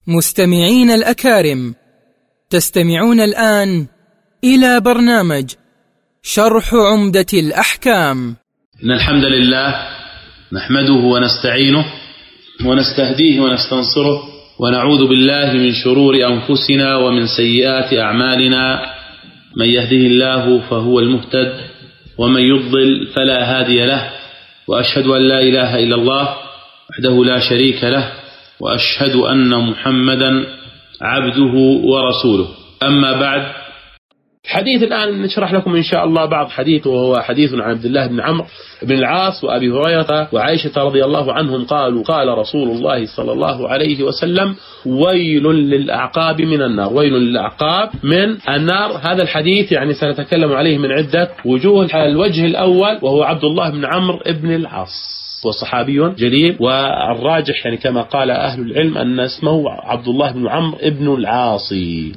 مستمعين الأكارم، تستمعون الآن إلى برنامج شرح عمدة الأحكام. إن الحمد لله نحمده ونستعينه ونستهديه ونستنصره ونعوذ بالله من شرور أنفسنا ومن سيئات أعمالنا. من يهده الله فهو المهتد ومن يضلل فلا هادي له، وأشهد أن لا إله إلا الله وحده لا شريك له، وأشهد أن محمدا عبده ورسوله. أما بعد، حديث الآن نشرح لكم إن شاء الله بعض حديث، وهو حديث عن عبد الله بن عمرو بن العاص وأبي هريرة وعائشة رضي الله عنهم قالوا: قال رسول الله صلى الله عليه وسلم: ويل للأعقاب من النار. ويل للأعقاب من النار. هذا الحديث يعني سنتكلم عليه من عدة وجوه. الوجه الأول وهو عبد الله بن عمرو بن العاص، وصحابي جليل، والراجح يعني كما قال أهل العلم أن اسمه عبد الله بن عمرو بن العاص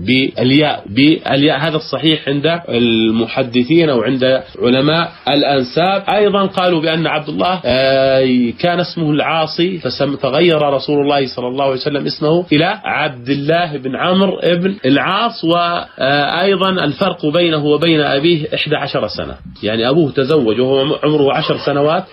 بالياء. هذا الصحيح عند المحدثين وعند علماء الأنساب. أيضا قالوا بأن عبد الله كان اسمه العاصي، فغير رسول الله صلى الله عليه وسلم اسمه إلى عبد الله بن عمرو بن العاص. وأيضا الفرق بينه وبين أبيه 11 سنة، يعني أبوه تزوج وهو عمره 10 سنوات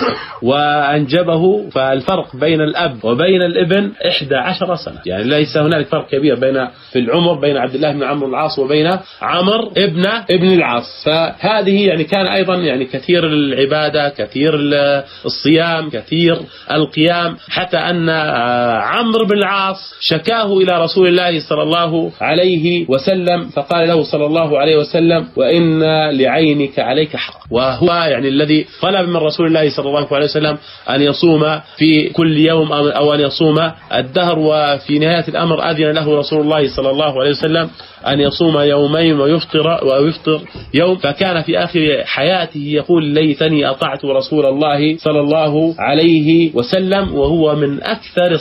وأنجبه، فالفرق بين الأب وبين الابن 11 سنة، يعني ليس هنالك فرق كبير في العمر بين عبد الله بن عمرو العاص وبين عمرو ابن العاص. فهذه يعني كان أيضا يعني كثير العبادة، كثير الصيام، كثير القيام، حتى أن عمرو بن العاص شكاه إلى رسول الله صلى الله عليه وسلم، فقال له صلى الله عليه وسلم: وإن لعينك عليك حق. وهو يعني الذي طلب من رسول الله صلى الله عليه وسلم أن يصوم في كل يوم أو أن يصوم الدهر، وفي نهاية الأمر أذن له رسول الله صلى الله عليه وسلم أن يصوم يومين ويفطر يوم. فكان في آخر حياته يقول: ليتني أطعت رسول الله صلى الله عليه وسلم. وهو من أكثر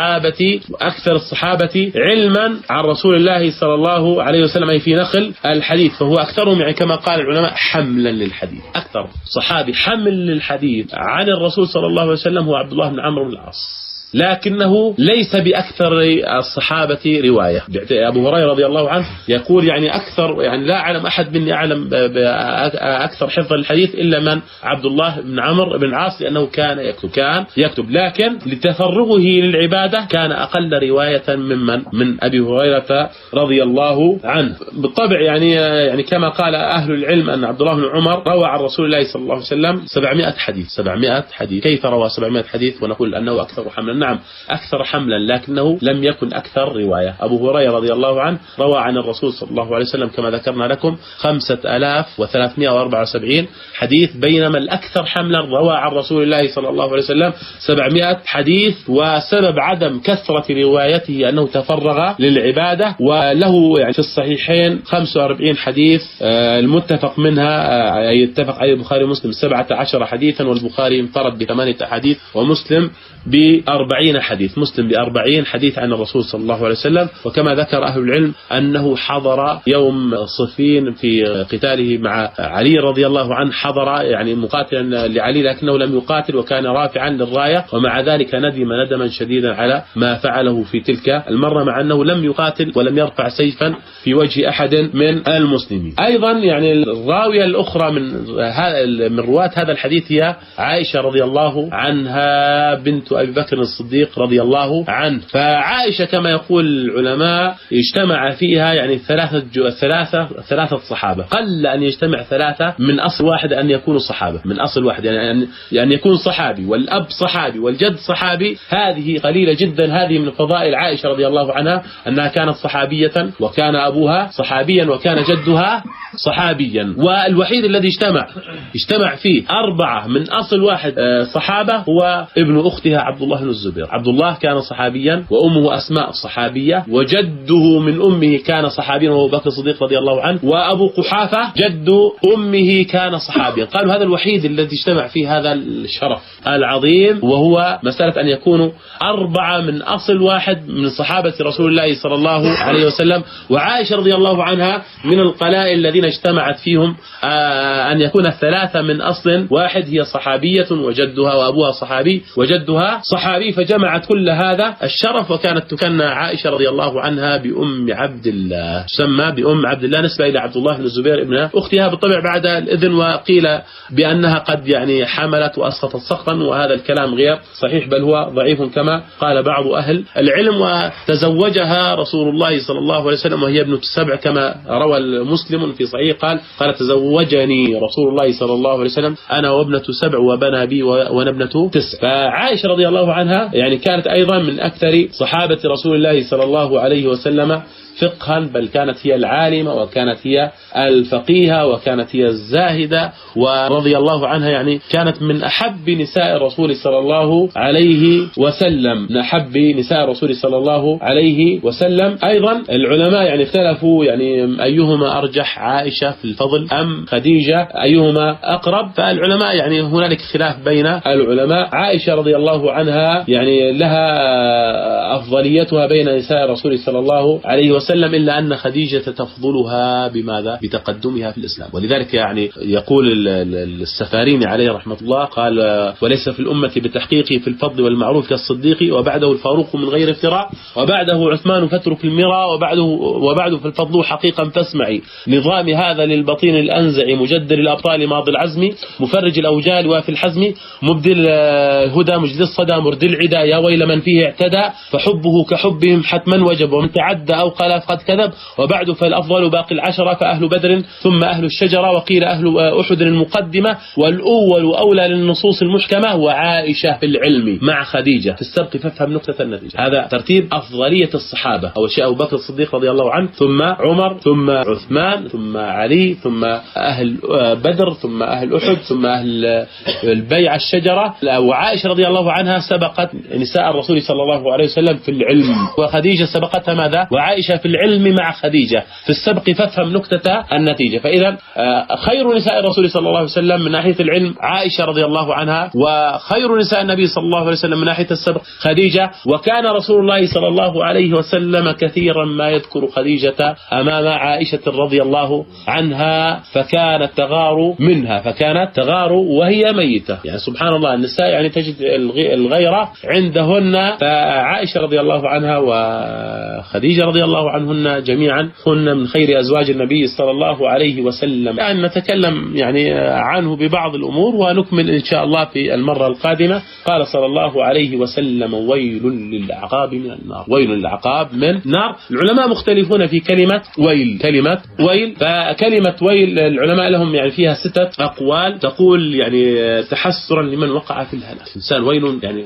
الصحابة علما عن رسول الله صلى الله عليه وسلم في نقل الحديث، فهو أكثرهم يعني كما قال العلماء حملا للحديث. أكثر صحابي حمل للحديث عن الرسول صلى الله عليه وسلم هو عبد الله بن عمرو بن العاص، لكنه ليس بأكثر الصحابة رواية. أبو هريرة رضي الله عنه يقول يعني أكثر، يعني لا أعلم أحد مني أعلم أكثر حفظ الحديث إلا من عبد الله بن عمرو بن العاص، لأنه كان يكتب، لكن لتفرغه للعبادة كان أقل رواية من أبي هريرة رضي الله عنه. بالطبع يعني كما قال أهل العلم أن عبد الله بن عمر روى عن رسول الله صلى الله عليه وسلم 700 حديث. كيف روى 700 حديث ونقول أنه أكثر حملا؟ نعم أكثر حملا، لكنه لم يكن أكثر رواية. أبو هريرة رضي الله عنه روى عن الرسول صلى الله عليه وسلم كما ذكرنا لكم 5374 حديث، بينما الأكثر حملا روى عن رسول الله صلى الله عليه وسلم 700 حديث. وسبب عدم كثرة روايته أنه تفرغ للعبادة، وله يعني في الصحيحين 45 حديث، المتفق منها يتفق عليه البخاري ومسلم 17 حديثا، والبخاري انفرد ب8 حديث، ومسلم ب40 حديث. مسلم ب40 حديث عن الرسول صلى الله عليه وسلم. وكما ذكر أهل العلم أنه حضر يوم صفين في قتاله مع علي رضي الله عنه، حضر يعني مقاتلا لعلي لكنه لم يقاتل وكان رافعا للراية، ومع ذلك ندم ندما شديدا على ما فعله في تلك المرة، مع أنه لم يقاتل ولم يرفع سيفا في وجه أحد من المسلمين. أيضا يعني الراوية الأخرى من رواة هذا الحديث هي عائشة رضي الله عنها بنت أبي بكر الصديق رضي الله عنه. فعائشة كما يقول العلماء اجتمع فيها يعني ثلاثة صحابة. قل أن يجتمع ثلاثة من أصل واحد أن يكونوا صحابة، من أصل واحد يعني يكون صحابي والأب صحابي والجد صحابي. هذه قليلة جدا. هذه من فضائل عائشة رضي الله عنها أنها كانت صحابية، وكان أبوها صحابيا، وكان جدها صحابيا. والوحيد الذي اجتمع فيه 4 من أصل واحد صحابة هو ابن أختها عبد الله بن الزبير. عبد الله كان صحابيا، وأمه أسماء صحابية، وجده من أمه كان صحابيا وهو بكر الصديق رضي الله عنه، وأبو قحافة جد أمه كان صحابيا. قالوا هذا الوحيد الذي اجتمع فيه هذا الشرف العظيم، وهو مسألة أن يكونوا 4 من أصل واحد من صحابة رسول الله صلى الله عليه وسلم. وعائشة رضي الله عنها من القلائل الذين اجتمعت فيهم أن يكون 3 من أصل واحد، هي صحابية وجدها وأبوها صحابي وجدها صحابي. فجمعت كل هذا الشرف، وكانت تكنى عائشة رضي الله عنها بأم عبد الله، تسمى بأم عبد الله نسبة إلى عبد الله بن الزبير ابن أختها بالطبع بعد الإذن، وقيل بأنها قد يعني حملت وأسقطت سقطا، وهذا الكلام غير صحيح بل هو ضعيف كما قال بعض أهل العلم. وتزوجها رسول الله صلى الله عليه وسلم وهي ابنة 7 كما روى مسلم في صحيح، قال تزوجني رسول الله صلى الله عليه وسلم أنا وابنة 7 وبنى بي وأنا ابنة 9. فعائشة رضي الله عنها يعني كانت أيضا من أكثر صحابة رسول الله صلى الله عليه وسلم فقها، بل كانت هي العالمة وكانت هي الفقيهة وكانت هي الزاهدة، ورضي الله عنها يعني كانت من أحب نساء الرسول صلى الله عليه وسلم، من أحب نساء الرسول صلى الله عليه وسلم. أيضا العلماء يعني اختلفوا يعني أيهما أرجح، عائشة في الفضل أم خديجة، أيهما أقرب؟ فالعلماء يعني هنالك خلاف بين العلماء. عائشة رضي الله عنها يعني لها أفضليتها بين نساء الرسول صلى الله عليه وسلم، إلا أن خديجة تفضلها بماذا؟ بتقدمها في الإسلام. ولذلك يعني يقول السفاريني عليه رحمة الله قال: وليس في الأمة بتحقيق في الفضل والمعروف كالصديق، وبعده الفاروق من غير افتراء، وبعده عثمان فاترك المرى، وبعده في الفضل حقيقا فاسمعي، نظام هذا للبطين الأنزع مجدر الأبطال ماضي العزم، مفرج الأوجال وفي الحزم، مبدل الهدى مجد الصدى مرد العدا، يا ويل من فيه اعتدى، فحبه كحبهم حتما وجب، ومن تعدى أو قال قد كذب، وبعد فالأفضل باقي العشرة، فأهل بدر ثم أهل الشجرة، وقيل أهل أحد المقدمة، والأول أولى للنصوص المحكمة، وعائشة في العلم مع خديجة في السبق، فافهم نقطة النتيجة. هذا ترتيب أفضلية الصحابة: أول شيء أبو بكر الصديق رضي الله عنه، ثم عمر، ثم عثمان، ثم علي، ثم أهل بدر، ثم أهل أحد، ثم أهل البيع الشجرة. وعائشة رضي الله عنها سبقت نساء الرسول صلى الله عليه وسلم في العلم، وخديجة سبقتها ماذا؟ وعائشة في العلم مع خديجة في السبق، فافهم نكتة النتيجة. فإذا خير نساء الرسول صلى الله عليه وسلم من ناحية العلم عائشة رضي الله عنها، وخير نساء النبي صلى الله عليه وسلم من ناحية السبق خديجة. وكان رسول الله صلى الله عليه وسلم كثيرا ما يذكر خديجة أمام عائشة رضي الله عنها، فكانت تغار منها، فكانت تغار وهي ميتة. يعني سبحان الله، النساء يعني تجد الغيرة عندهن. فعائشة رضي الله عنها وخديجة رضي الله عنهن جميعا هن من خير أزواج النبي صلى الله عليه وسلم. الآن نتكلم يعني عنه ببعض الأمور، ونكمل إن شاء الله في المرة القادمة. قال صلى الله عليه وسلم: ويل للعقاب من النار. ويل للعقاب من النار. العلماء مختلفون في كلمة ويل. كلمة ويل، فكلمة ويل العلماء لهم يعني فيها 6 أقوال. تقول يعني تحسرا لمن وقع في الهلاك، إنسان ويل يعني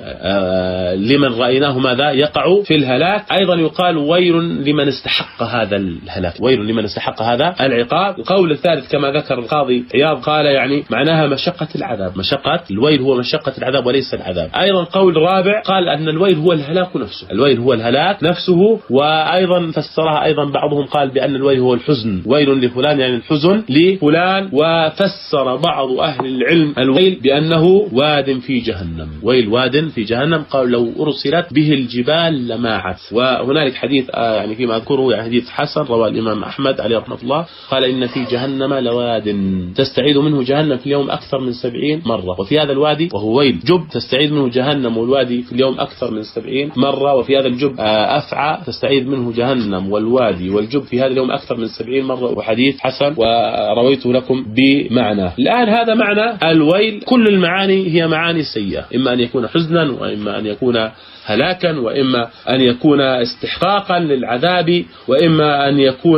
لمن رأيناه ماذا يقع في الهلاك. أيضا يقال ويل لمن استحق هذا الهلاك، ويل لمن استحق هذا العقاب. القول الثالث كما ذكر القاضي عياض قال يعني معناها مشقة العذاب، مشقة الويل هو مشقة العذاب وليس العذاب. أيضا قول رابع قال أن الويل هو الهلاك نفسه، الويل هو الهلاك نفسه. وأيضا فسرها أيضا بعضهم قال بأن الويل هو الحزن، ويل لفلان يعني الحزن لفلان. وفسر بعض أهل العلم الويل بأنه واد في جهنم، ويل واد في جهنم. قال لو أرسلت به الجبال لماعت. وهنالك حديث يعني فيما أذكره يعني حديث حسن رواه الإمام أحمد عليه رحمة الله، قال إن في جهنم لواد تستعيد منه جهنم في اليوم أكثر من 70 مرة، وفي هذا الوادي وهو ويل جب تستعيد منه جهنم والوادي في اليوم أكثر من 70 مرة، وفي هذا الجب أفعى تستعيد منه جهنم والوادي والجب في هذا اليوم أكثر من 70 مرة، وحديث حسن ورويته لكم بمعنى. الآن هذا معنى الويل. كل المعاني هي معاني سيئة، إما أن يكون حزنا، وإما أن يكون هلاكا، وإما أن يكون استحقاقا للعذاب، وإما أن يكون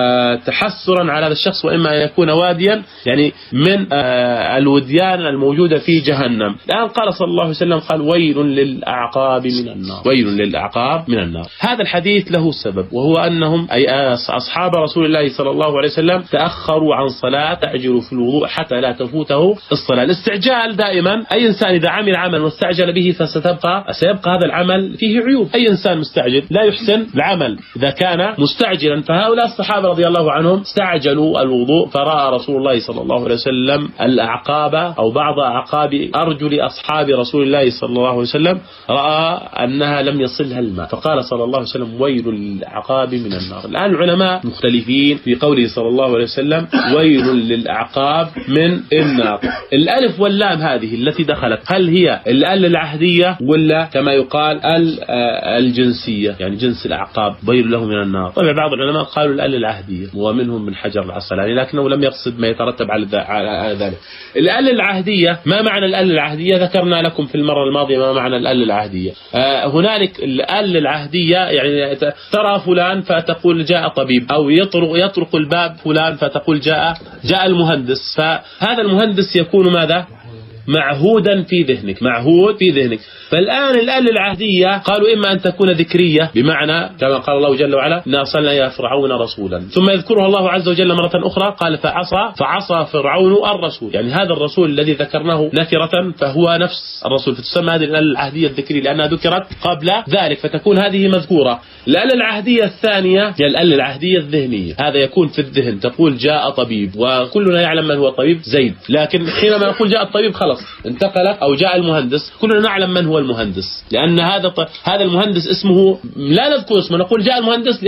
تحسرا على هذا الشخص، وإما أن يكون واديا يعني من الوديان الموجودة في جهنم. الآن قال صلى الله عليه وسلم قال ويل للأعقاب من النار، ويل للأعقاب من النار. هذا الحديث له سبب، وهو أنهم أي أصحاب رسول الله صلى الله عليه وسلم تأخروا عن صلاة، تعجلوا في الوضوء حتى لا تفوته الصلاة. الاستعجال دائما، أي إنسان إذا عمل عمل واستعجل به سيبقى هذا العمل فيه عيوب. أي إنسان مستعجل لا يحسن العمل إذا كان مستعجلا. فهؤلاء الصحابة رضي الله عنهم استعجلوا الوضوء، فرأى رسول الله صلى الله عليه وسلم الأعقاب أو بعض أعقاب أرجل أصحاب رسول الله صلى الله عليه وسلم، رأى أنها لم يصلها الماء، فقال صلى الله عليه وسلم ويل للأعقاب من النار. الآن العلماء مختلفين في قوله صلى الله عليه وسلم ويل للأعقاب من النار. الألف واللام هذه التي دخلت، هل هي الأل العهدية ولا كما يقال قال الجنسية يعني جنس الأعقاب ويل له من النار. طبعا بعض العلماء قالوا الأل العهدية ومنهم من حجر العسقلاني، لكنه لم يقصد ما يترتب على ذلك. الأل العهدية، ما معنى الأل العهدية؟ ذكرنا لكم في المرة الماضية ما معنى الأل العهدية. هنالك الأل العهدية يعني ترى فلان فتقول جاء طبيب، أو يطرق الباب فلان فتقول جاء المهندس، فهذا المهندس يكون ماذا؟ معهودا في ذهنك، معهود في ذهنك. فالآن الآل العهدية قالوا إما أن تكون ذكرية، بمعنى كما قال الله جل وعلا إنا أرسلنا إلى فرعون رسولا، ثم يذكرها الله عز وجل مرة أخرى قال فعصى فرعون الرسول، يعني هذا الرسول الذي ذكرناه نكرة فهو نفس الرسول، فتسمى هذه الآل العهدية الذكرية لأنها ذكرت قبل ذلك فتكون هذه مذكورة. الآل العهدية الثانية هي الآل العهدية الذهنية، هذا يكون في الذهن، تقول جاء طبيب وكلنا يعلم من هو الطبيب زيد، لكن حينما نقول جاء الطبيب خلاص انتقل، أو جاء المهندس كلنا نعلم من هو المهندس، لأن هذا المهندس اسمه لا نذكر اسمه، نقول جاء المهندس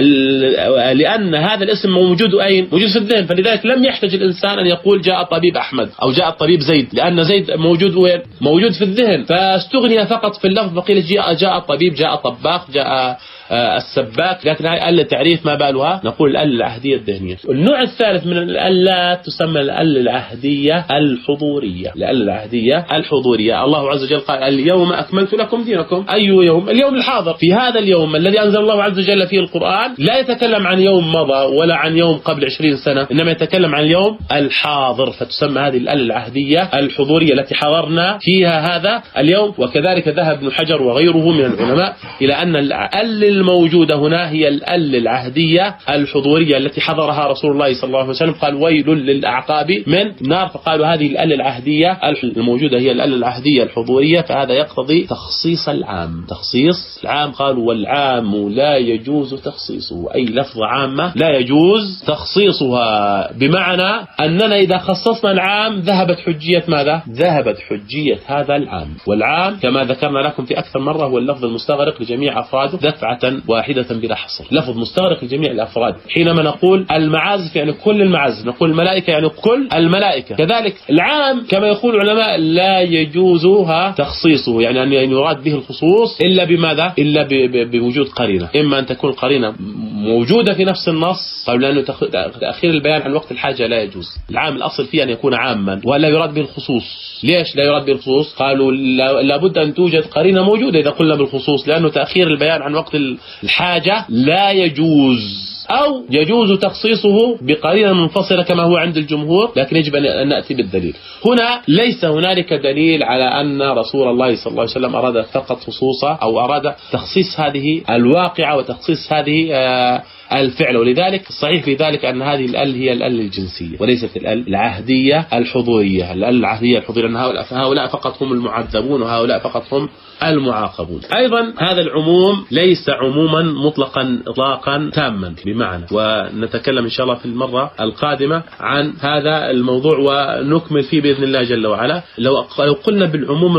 لأن هذا الاسم موجود أين؟ موجود في الذهن، فلذلك لم يحتاج الإنسان أن يقول جاء الطبيب أحمد أو جاء الطبيب زيد، لأن زيد موجود وين؟ موجود في الذهن، فاستغني فقط في اللفظ فقيل جاء الطبيب، جاء طباخ، جاء السباك، لكن هاي آلة تعريف ما بالها؟ نقول الآلة العهدية الذهنية. النوع الثالث من الآلات تسمى الآلة العهدية الحضورية. الآلة العهدية الحضورية الله عز وجل قال اليوم أكملت لكم دينكم. أي يوم؟ اليوم الحاضر. في هذا اليوم الذي أنزل الله عز وجل فيه القرآن لا يتكلم عن يوم مضى ولا عن يوم قبل 20 سنة، إنما يتكلم عن اليوم الحاضر، فتسمى هذه الآلة العهدية الحضورية التي حضرنا فيها هذا اليوم. وكذلك ذهب ابن حجر وغيره من العلماء إلى أن الآلة الموجودة هنا هي الآلة العهدية الحضورية التي حضرها رسول الله صلى الله عليه وسلم، قال ويل للأعقاب من نار، فقالوا هذه الآلة العهدية الموجودة هي الآلة العهدية الحضورية، فهذا يقتضي تخصيص العام. تخصيص العام قالوا والعام لا يجوز تخصيصه، أي لفظ عامة لا يجوز تخصيصها، بمعنى أننا إذا خصصنا العام ذهبت حجية ماذا؟ ذهبت حجية هذا العام. والعام كما ذكرنا لكم في أكثر مرة هو اللفظ المستغرق لجميع أفراده دفعة واحدة بلا حصر، لفظ مستغرق لجميع الأفراد. حينما نقول المعازف يعني كل المعازف، نقول الملائكة يعني كل الملائكة. كذلك العام كما يقول العلماء لا يجوزها تخصيصه، يعني أن يراد به الخصوص إلا بماذا؟ إلا بوجود قرينة، إما أن تكون قرينة موجودة في نفس النص، قالوا لأنه تأخير البيان عن وقت الحاجة لا يجوز. العام الأصل فيه أن يكون عاما ولا يراد به الخصوص. ليش لا يراد به الخصوص؟ قالوا لابد أن توجد قرينة موجودة إذا قلنا بالخصوص، لأنه تأخير البيان عن وقت الحاجة لا يجوز، أو يجوز تخصيصه بقرينة منفصلة كما هو عند الجمهور، لكن يجب أن نأتي بالدليل. هنا ليس هنالك دليل على أن رسول الله صلى الله عليه وسلم أراد فقط خصوصا أو أراد تخصيص هذه الواقعة وتخصيص هذه الفعل، ولذلك الصحيح في ذلك أن هذه الآل هي الآل الجنسية وليست الآل العهدية الحضورية. الآل العهدية الحضورية أن هؤلاء فقط هم المعذبون وهؤلاء فقط هم المعاقبون. أيضا هذا العموم ليس عموما مطلقا إطلاقا تاما، بمعنى ونتكلم إن شاء الله في المرة القادمة عن هذا الموضوع ونكمل فيه بإذن الله جل وعلا. لو قلنا بالعموم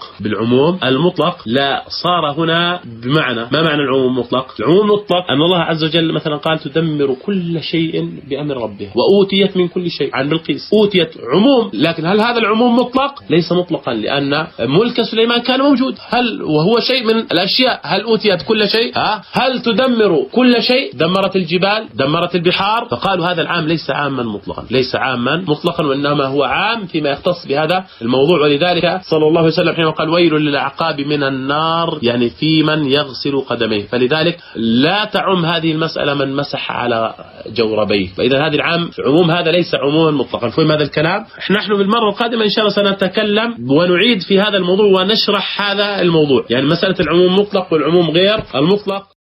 المطلق لا صار هنا بمعنى ما معنى العموم المطلق؟ العموم المطلق أن الله عز وجل مثلا قال تدمر كل شيء بأمر ربها وأوتيت من كل شيء، عن بلقيس أوتيت عموم، لكن هل هذا العموم مطلق؟ ليس مطلقا، لأن ملك سليمان كان موجود، هل وهو شيء من الأشياء، هل أوتيت كل شيء؟ هل تدمر كل شيء؟ دمرت الجبال، دمرت البحار، فقالوا هذا العام ليس عاما مطلقا، ليس عاما مطلقا، وإنما هو عام فيما يختص بهذا الموضوع. ولذلك صلى الله عليه وسلم حينما قال ويل للأعقاب من النار، يعني في من يغسل قدميه، فلذلك لا تعم هذه المسألة من مسح على جوربيه، فإذا هذا العام عموم هذا ليس عموما مطلقا. فهم هذا الكلام؟ نحن بالمرة القادمة إن شاء الله سنتكلم ونعيد في هذا الموضوع ونشرح هذا الموضوع، يعني مسألة العموم مطلق والعموم غير المطلق.